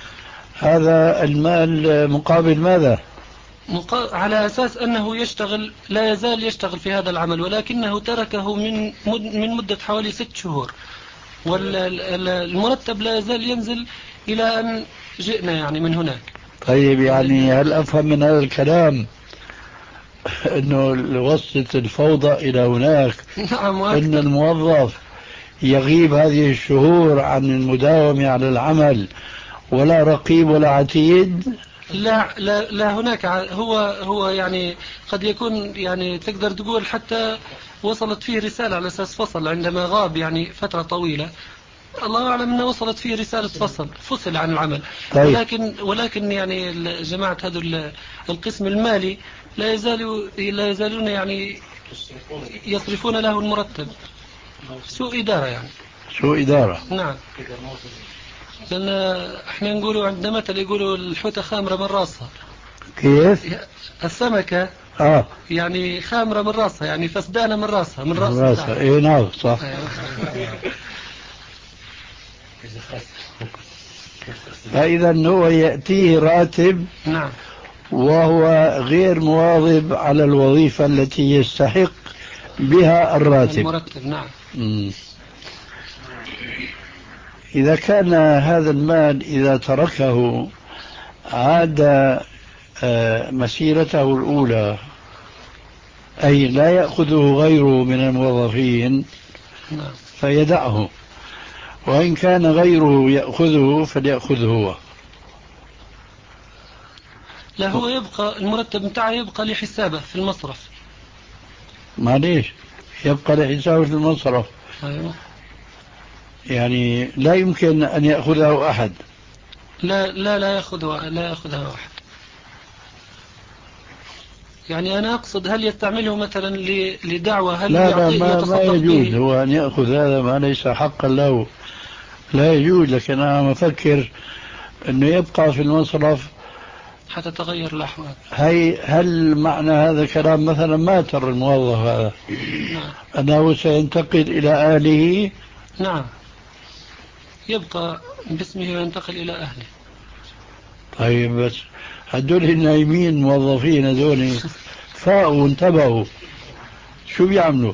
هذا المال مقابل ماذا؟ مقا... على أساس أنه يشتغل لا يزال يشتغل في هذا العمل، ولكنه تركه من مد... من مدة حوالي ست شهور، والمرتب لا يزال ينزل إلى أن جئنا يعني من هناك. طيب يعني هل أفهم من هذا الكلام أنه وصلت الفوضى إلى هناك؟ نعم. أن الموظف يغيب هذه الشهور عن المداومة على العمل ولا رقيب ولا عتيد؟ لا لا لا هناك هو هو يعني قد يكون يعني تقدر تقول حتى وصلت فيه رسالة على أساس فصل عندما غاب يعني فترة طويلة، الله أعلم أنه وصلت فيه رسالة فصل فصل عن العمل. طيب. ولكن ولكن يعني جماعة هذا القسم المالي لا يزالوا لا يزالون يعني يصرفون له المرتب. سوء إدارة يعني. سوء إدارة. نعم. لأن احنا نقولوا عندنا مثل يقولوا الحوتة خامرة من راسها. كيف؟ السمكة آه. يعني خامرة من راسها، يعني فسدانة من راسها من راسها. راسها إيه نعم صح. فإذا هو يأتيه راتب. نعم. وهو غير مواظب على الوظيفة التي يستحق بها الراتب. المرتب. نعم. مم. إذا كان هذا المال إذا تركه عاد مسيرته الأولى، أي لا يأخذه غيره من الموظفين فيدعه، وإن كان غيره يأخذه فليأخذه هو. لا هو يبقى المرتب متاعه يبقى لحسابه في المصرف. معليش يبقى لحسابه في المصرف. أيوة. يعني لا يمكن أن يأخذه أحد. لا لا لا يأخذه لا يأخذه أحد. يعني أنا أقصد هل يستعمله مثلا لدعوة؟ هل لا لا ما, ما يجوز به؟ هو أن يأخذ هذا ما ليس حقا له، لا يجوز. لكن أنا مفكر أنه يبقى في المصرف حتى تغير الأحوال. هي هل معنى هذا كلام مثلا ما ترى الموظف هذا نعم. أنه سينتقل إلى أهله؟ نعم يبقى باسمه وينتقل إلى أهله. طيب بس هدول النايمين موظفين هدول فاقوا وانتبهوا شو بيعملوا؟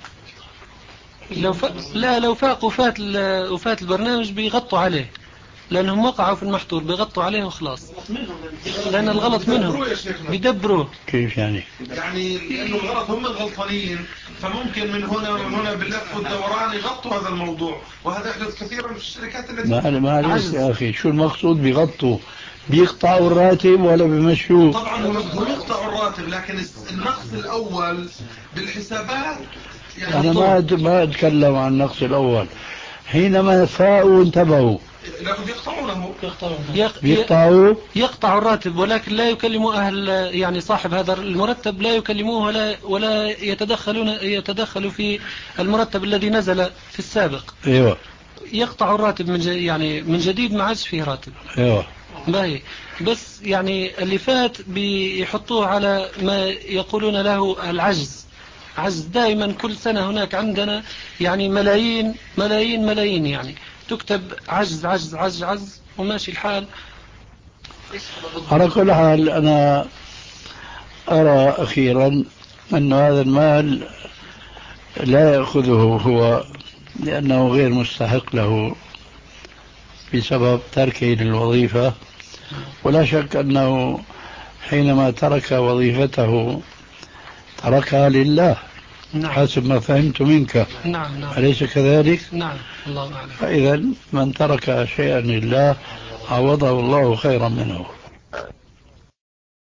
لو ف... لا لو فاق وفات ال... وفات البرنامج بيغطوا عليه، لأنهم وقعوا في المحظور بيغطوا عليه وخلاص، لأن الغلط منهم بيدبروا. كيف يعني؟ يعني لأنه الغلط هم الغلطانين، فممكن من هنا ومن هنا باللف والدوران يغطوا هذا الموضوع، وهذا يحدث كثيرا في الشركات التي ما معلش يا أخي، شو المقصود بيغطوا؟ بيقطعوا الراتب ولا بيمشوه؟ طبعا هم يقطعوا الراتب، لكن النقص الأول بالحسابات يعني أنا ما ما أتكلم عن النقص الأول. حينما فاقوا وانتبهوا يقطعونه يقطعوا يقطع الراتب، ولكن لا يكلموا أهل يعني صاحب هذا المرتب، لا يكلموه ولا ولا يتدخلون يتدخلوا في المرتب الذي نزل في السابق. ايوه يقطع الراتب من يعني من جديد، ما عادش فيه راتب. ايوه باهي. بس يعني اللي فات بيحطوه على ما يقولون له العجز. عجز دائما كل سنة هناك عندنا يعني ملايين ملايين ملايين، يعني تكتب عجز عجز عجز عجز وماشي الحال. على كل حال أنا أرى أخيرا أن هذا المال لا يأخذه هو لأنه غير مستحق له بسبب تركه للوظيفة، ولا شك أنه حينما ترك وظيفته تركها لله. نعم. حسب ما فهمت منك. نعم نعم. أليس كذلك؟ نعم الله أعلم. فإذا من ترك شيئا لله عوضه الله خيرا منه.